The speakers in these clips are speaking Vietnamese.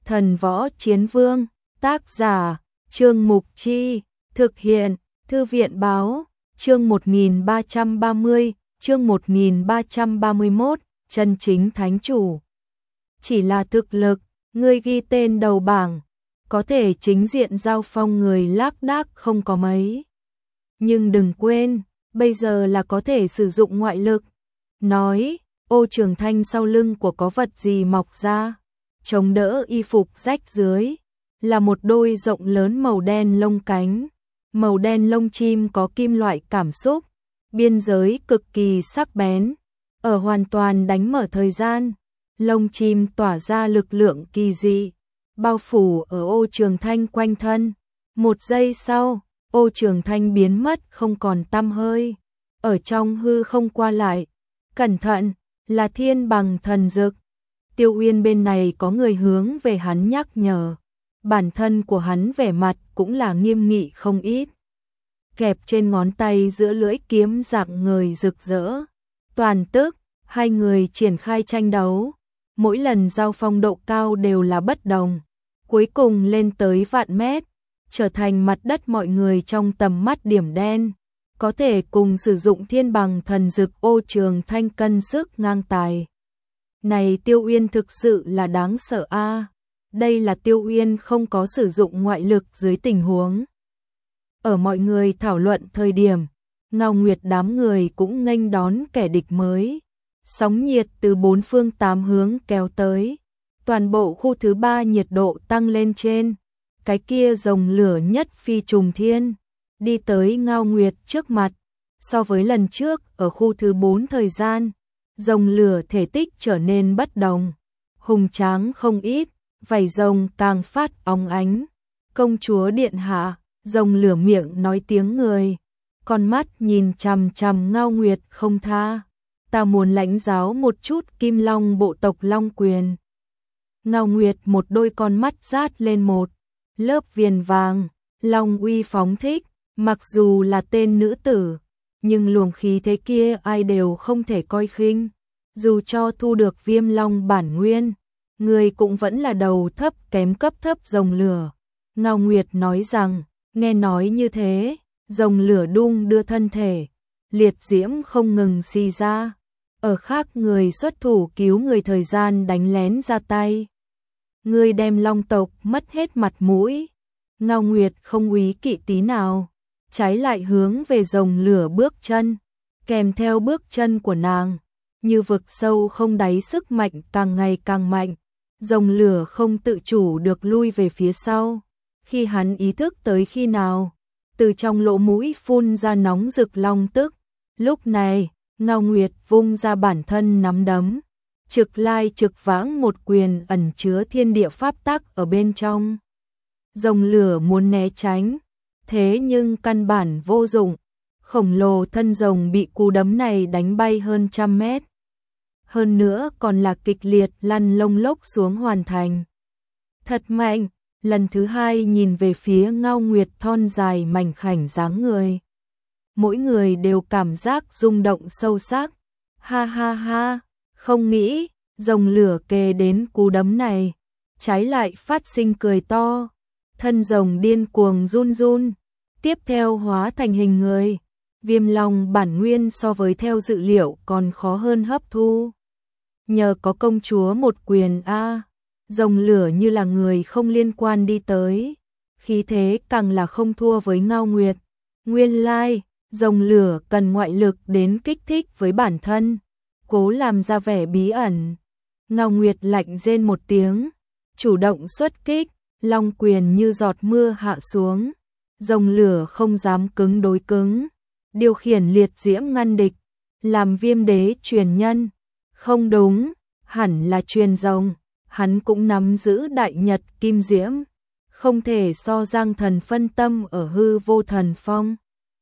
Thần Võ Chiến Vương, tác giả, Trương Mục Chi, thực hiện, Thư viện Báo, chương 1330, chương 1331, chân chính thánh chủ. Chỉ là thực lực, ngươi ghi tên đầu bảng, có thể chính diện giao phong người lác đác không có mấy. Nhưng đừng quên, bây giờ là có thể sử dụng ngoại lực. Nói, Ô Trường Thanh sau lưng của có vật gì mọc ra, chống đỡ y phục rách dưới, là một đôi rộng lớn màu đen lông cánh. Màu đen lông chim có kim loại cảm xúc, biên giới cực kỳ sắc bén, ở hoàn toàn đánh mở thời gian, lông chim tỏa ra lực lượng kỳ dị, bao phủ ở Ô Trường Thanh quanh thân. Một giây sau, Ô Trường Thanh biến mất không còn tăm hơi, ở trong hư không qua lại. Cẩn thận, là thiên bằng thần dực. Tiêu Uyên bên này có người hướng về hắn nhắc nhở. Bản thân của hắn vẻ mặt cũng là nghiêm nghị không ít. Kẹp trên ngón tay giữa lưỡi kiếm dạng người rực rỡ. Toàn tức, hai người triển khai tranh đấu. Mỗi lần giao phong độ cao đều là bất đồng. Cuối cùng lên tới vạn mét, trở thành mặt đất mọi người trong tầm mắt điểm đen. Có thể cùng sử dụng thiên bằng thần dực Ô Trường Thanh cân sức ngang tài. Này Tiêu Uyên thực sự là đáng sợ a. Đây là Tiêu Uyên không có sử dụng ngoại lực dưới tình huống. Ở mọi người thảo luận thời điểm, Ngao Nguyệt đám người cũng nghênh đón kẻ địch mới. Sóng nhiệt từ bốn phương tám hướng kéo tới. Toàn bộ khu thứ 3 nhiệt độ tăng lên trên. Cái kia rồng lửa nhất phi trùng thiên, đi tới Ngao Nguyệt trước mặt. So với lần trước ở khu thứ 4 thời gian, rồng lửa thể tích trở nên bất đồng, hùng tráng không ít, vảy rồng càng phát óng ánh. Công chúa điện hạ, rồng lửa miệng nói tiếng người, con mắt nhìn chằm chằm Ngao Nguyệt không tha. Ta muốn lãnh giáo một chút Kim Long bộ tộc Long Quyền. Ngao Nguyệt một đôi con mắt rát lên một lớp viền vàng, long uy phóng thích. Mặc dù là tên nữ tử, nhưng luồng khí thế kia ai đều không thể coi khinh. Dù cho thu được Viêm Long bản nguyên, người cũng vẫn là đầu thấp kém cấp thấp rồng lửa. Ngao Nguyệt nói rằng, nghe nói như thế, rồng lửa đung đưa thân thể, liệt diễm không ngừng xì ra. Ở khác người xuất thủ cứu người thời gian đánh lén ra tay. Người đem Long tộc mất hết mặt mũi. Ngao Nguyệt không úy kỵ tí nào, trái lại hướng về rồng lửa bước chân, kèm theo bước chân của nàng, như vực sâu không đáy sức mạnh càng ngày càng mạnh, rồng lửa không tự chủ được lui về phía sau. Khi hắn ý thức tới khi nào, từ trong lỗ mũi phun ra nóng rực long tức. Lúc này, Ngao Nguyệt vung ra bản thân nắm đấm, trực lai trực vãng một quyền ẩn chứa thiên địa pháp tắc ở bên trong. Rồng lửa muốn né tránh, thế nhưng căn bản vô dụng, khổng lồ thân rồng bị cú đấm này đánh bay hơn trăm mét. Hơn nữa còn là kịch liệt lăn lông lốc xuống hoàn thành. Thật mạnh, lần thứ hai nhìn về phía Ngao Nguyệt thon dài mảnh khảnh dáng người. Mỗi người đều cảm giác rung động sâu sắc. Ha ha ha, không nghĩ, rồng lửa kề đến cú đấm này, trái lại phát sinh cười to. Thân rồng điên cuồng run run, tiếp theo hóa thành hình người. Viêm Long bản nguyên so với theo dự liệu còn khó hơn hấp thu. Nhờ có công chúa một quyền rồng lửa như là người không liên quan đi tới. Khí thế càng là không thua với Ngao Nguyệt. Nguyên lai, rồng lửa cần ngoại lực đến kích thích với bản thân, cố làm ra vẻ bí ẩn. Ngao Nguyệt lạnh rên một tiếng, chủ động xuất kích. Long quyền như giọt mưa hạ xuống, rồng lửa không dám cứng đối cứng, điều khiển liệt diễm ngăn địch, làm Viêm đế truyền nhân. Không đúng, hẳn là truyền rồng, hắn cũng nắm giữ đại nhật kim diễm, không thể so Giang Thần phân tâm ở hư vô thần phong.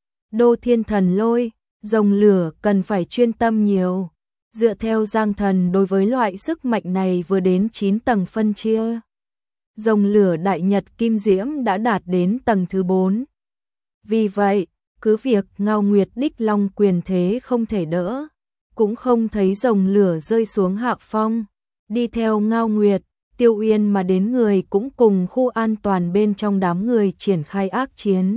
Đô thiên thần lôi, rồng lửa cần phải chuyên tâm nhiều. Dựa theo Giang Thần đối với loại sức mạnh này vừa đến 9 tầng phân chia. Rồng lửa đại nhật kim diễm đã đạt đến tầng thứ 4. Vì vậy, cứ việc Ngao Nguyệt đích long quyền thế không thể đỡ, cũng không thấy rồng lửa rơi xuống hạ phong. Đi theo Ngao Nguyệt, Tiêu Uyên mà đến người cũng cùng khu an toàn bên trong đám người triển khai ác chiến.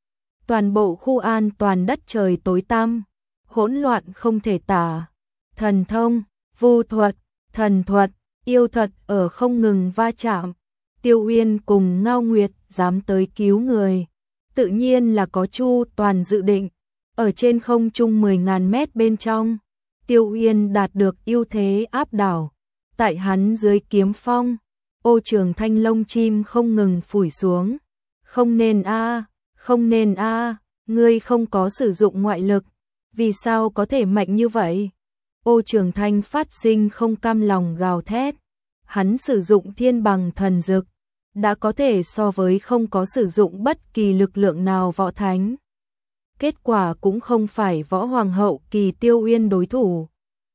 Toàn bộ khu an toàn đất trời tối tăm, hỗn loạn không thể tả. Thần thông, vu thuật, thần thuật, yêu thuật ở không ngừng va chạm. Tiêu Uyên cùng Ngao Nguyệt dám tới cứu người, tự nhiên là có chu toàn dự định. Ở trên không trung 10.000 mét bên trong, Tiêu Uyên đạt được ưu thế áp đảo. Tại hắn dưới kiếm phong, Ô Trường Thanh lông chim không ngừng phủi xuống. Không nên a, không nên a, ngươi không có sử dụng ngoại lực, vì sao có thể mạnh như vậy? Ô Trường Thanh phát sinh không cam lòng gào thét. Hắn sử dụng thiên bằng thần dực, đã có thể so với không có sử dụng bất kỳ lực lượng nào võ thánh. Kết quả cũng không phải võ hoàng hậu kỳ Tiêu Uyên đối thủ.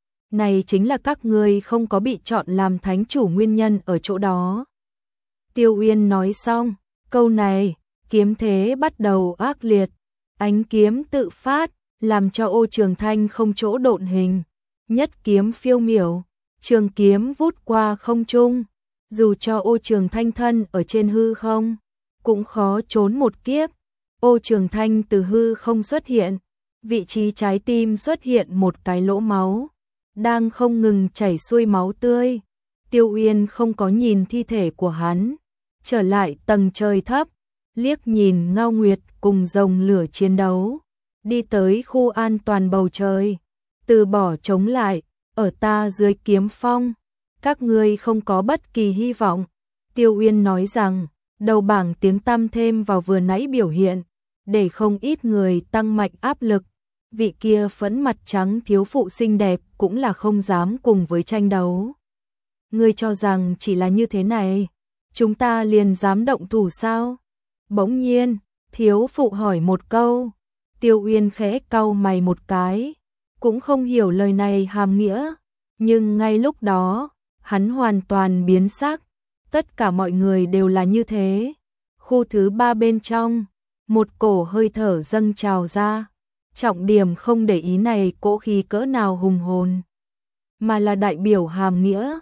Này chính là các ngươi không có bị chọn làm thánh chủ nguyên nhân ở chỗ đó. Tiêu Uyên nói xong, câu này, kiếm thế bắt đầu ác liệt, ánh kiếm tự phát, làm cho Ô Trường Thanh không chỗ độn hình, nhất kiếm phiêu miểu, trường kiếm vút qua không trung, dù cho Ô Trường Thanh thân ở trên hư không, cũng khó trốn một kiếp. Ô Trường Thanh từ hư không xuất hiện, vị trí trái tim xuất hiện một cái lỗ máu, đang không ngừng chảy xuôi máu tươi. Tiêu Uyên không có nhìn thi thể của hắn, trở lại tầng trời thấp, liếc nhìn Ngao Nguyệt cùng rồng lửa chiến đấu, đi tới khu an toàn bầu trời, từ bỏ chống lại, ở ta dưới kiếm phong, các ngươi không có bất kỳ hy vọng. Tiêu Uyên nói rằng, đầu bảng tiếng tăm thêm vào vừa nãy biểu hiện, để không ít người tăng mạnh áp lực. Vị kia phẫn mặt trắng thiếu phụ xinh đẹp cũng là không dám cùng với tranh đấu. Ngươi cho rằng chỉ là như thế này, chúng ta liền dám động thủ sao? Bỗng nhiên, thiếu phụ hỏi một câu. Tiêu Uyên khẽ cau mày một cái, cũng không hiểu lời này hàm nghĩa, nhưng ngay lúc đó, hắn hoàn toàn biến sắc. Tất cả mọi người đều là như thế. Khu thứ 3 bên trong, một cổ hơi thở dâng trào ra. Trọng điểm không để ý này cỗ khí cỡ nào hùng hồn, mà là đại biểu hàm nghĩa,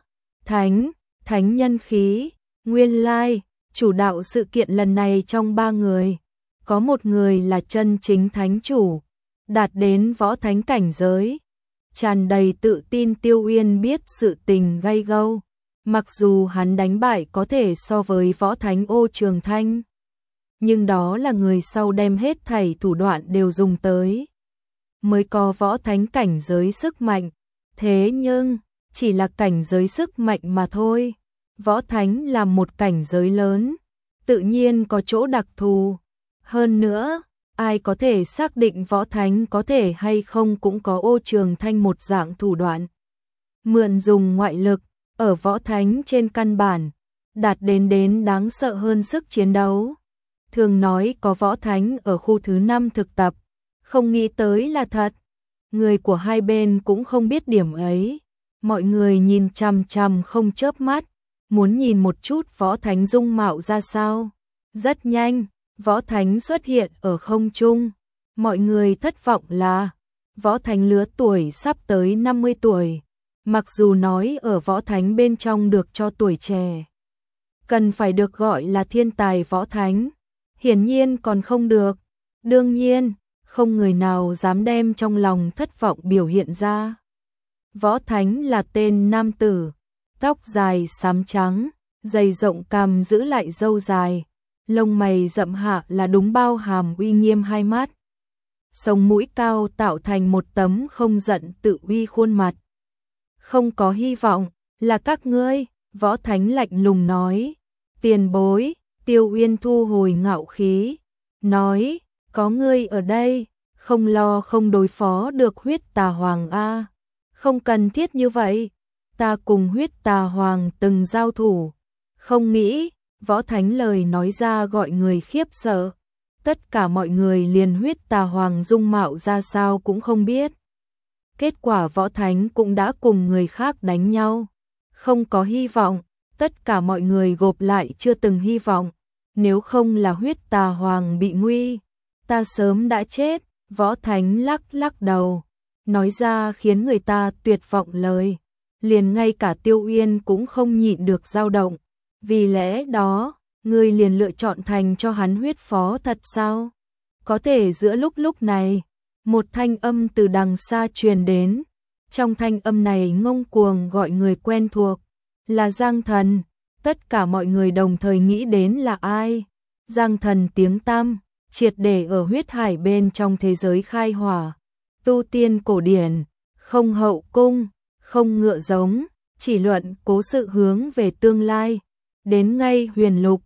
thánh nhân khí. Nguyên lai, chủ đạo sự kiện lần này trong 3 người, có một người là chân chính thánh chủ, đạt đến võ thánh cảnh giới. Tràn đầy tự tin Tiêu Uyên biết sự tình gay gâu, mặc dù hắn đánh bại có thể so với võ thánh Ô Trường Thanh, nhưng đó là người sau đem hết thảy thủ đoạn đều dùng tới, mới có võ thánh cảnh giới sức mạnh. Thế nhưng, chỉ là cảnh giới sức mạnh mà thôi. Võ thánh là một cảnh giới lớn, tự nhiên có chỗ đặc thù. Hơn nữa, ai có thể xác định võ thánh có thể hay không cũng có Ô Trường Thanh một dạng thủ đoạn. Mượn dùng ngoại lực, ở võ thánh trên căn bản, đạt đến đáng sợ hơn sức chiến đấu. Thường nói có võ thánh ở khu thứ 5 thực tập, không nghĩ tới là thật. Người của hai bên cũng không biết điểm ấy. Mọi người nhìn chằm chằm không chớp mắt, muốn nhìn một chút võ thánh dung mạo ra sao. Rất nhanh, võ thánh xuất hiện ở không trung. Mọi người thất vọng là võ thánh lứa tuổi sắp tới 50 tuổi. Mặc dù nói ở võ thánh bên trong được cho tuổi trẻ, cần phải được gọi là thiên tài võ thánh, hiển nhiên còn không được. Đương nhiên, không người nào dám đem trong lòng thất vọng biểu hiện ra. Võ thánh là tên nam tử, tóc dài xám trắng, dày rộng cằm giữ lại râu dài, lông mày rậm hạ là đúng bao hàm uy nghiêm hai mắt. Sống mũi cao tạo thành một tấm không giận tự uy khuôn mặt. Không có hy vọng, là các ngươi, võ thánh lạnh lùng nói. Tiền bối, Tiêu Uyên thu hồi ngạo khí, nói, có ngươi ở đây, không lo không đối phó được huyết tà hoàng a. Không cần thiết như vậy, ta cùng huyết tà hoàng từng giao thủ. Không nghĩ, võ thánh lời nói ra gọi người khiếp sợ. Tất cả mọi người liền huyết tà hoàng dung mạo ra sao cũng không biết. Kết quả võ thánh cũng đã cùng người khác đánh nhau. Không có hy vọng, tất cả mọi người gộp lại chưa từng hy vọng. Nếu không là huyết tà hoàng bị nguy, ta sớm đã chết. Võ thánh lắc lắc đầu, nói ra khiến người ta tuyệt vọng lời. liền ngay cả Tiêu Uyên cũng không nhịn được dao động. Vì lẽ đó, ngươi liền lựa chọn thành cho hắn huyết phó thật sao? Có thể giữa lúc này, một thanh âm từ đằng xa truyền đến. Trong thanh âm này ngông cuồng gọi người quen thuộc, là Giang Thần. Tất cả mọi người đồng thời nghĩ đến là ai? Giang Thần tiếng tăm, triệt để ở huyết hải bên trong thế giới khai hỏa. Tu tiên cổ điển, không hậu cung, không ngựa giống, chỉ luận cố sự hướng về tương lai. Đến ngay huyền lục,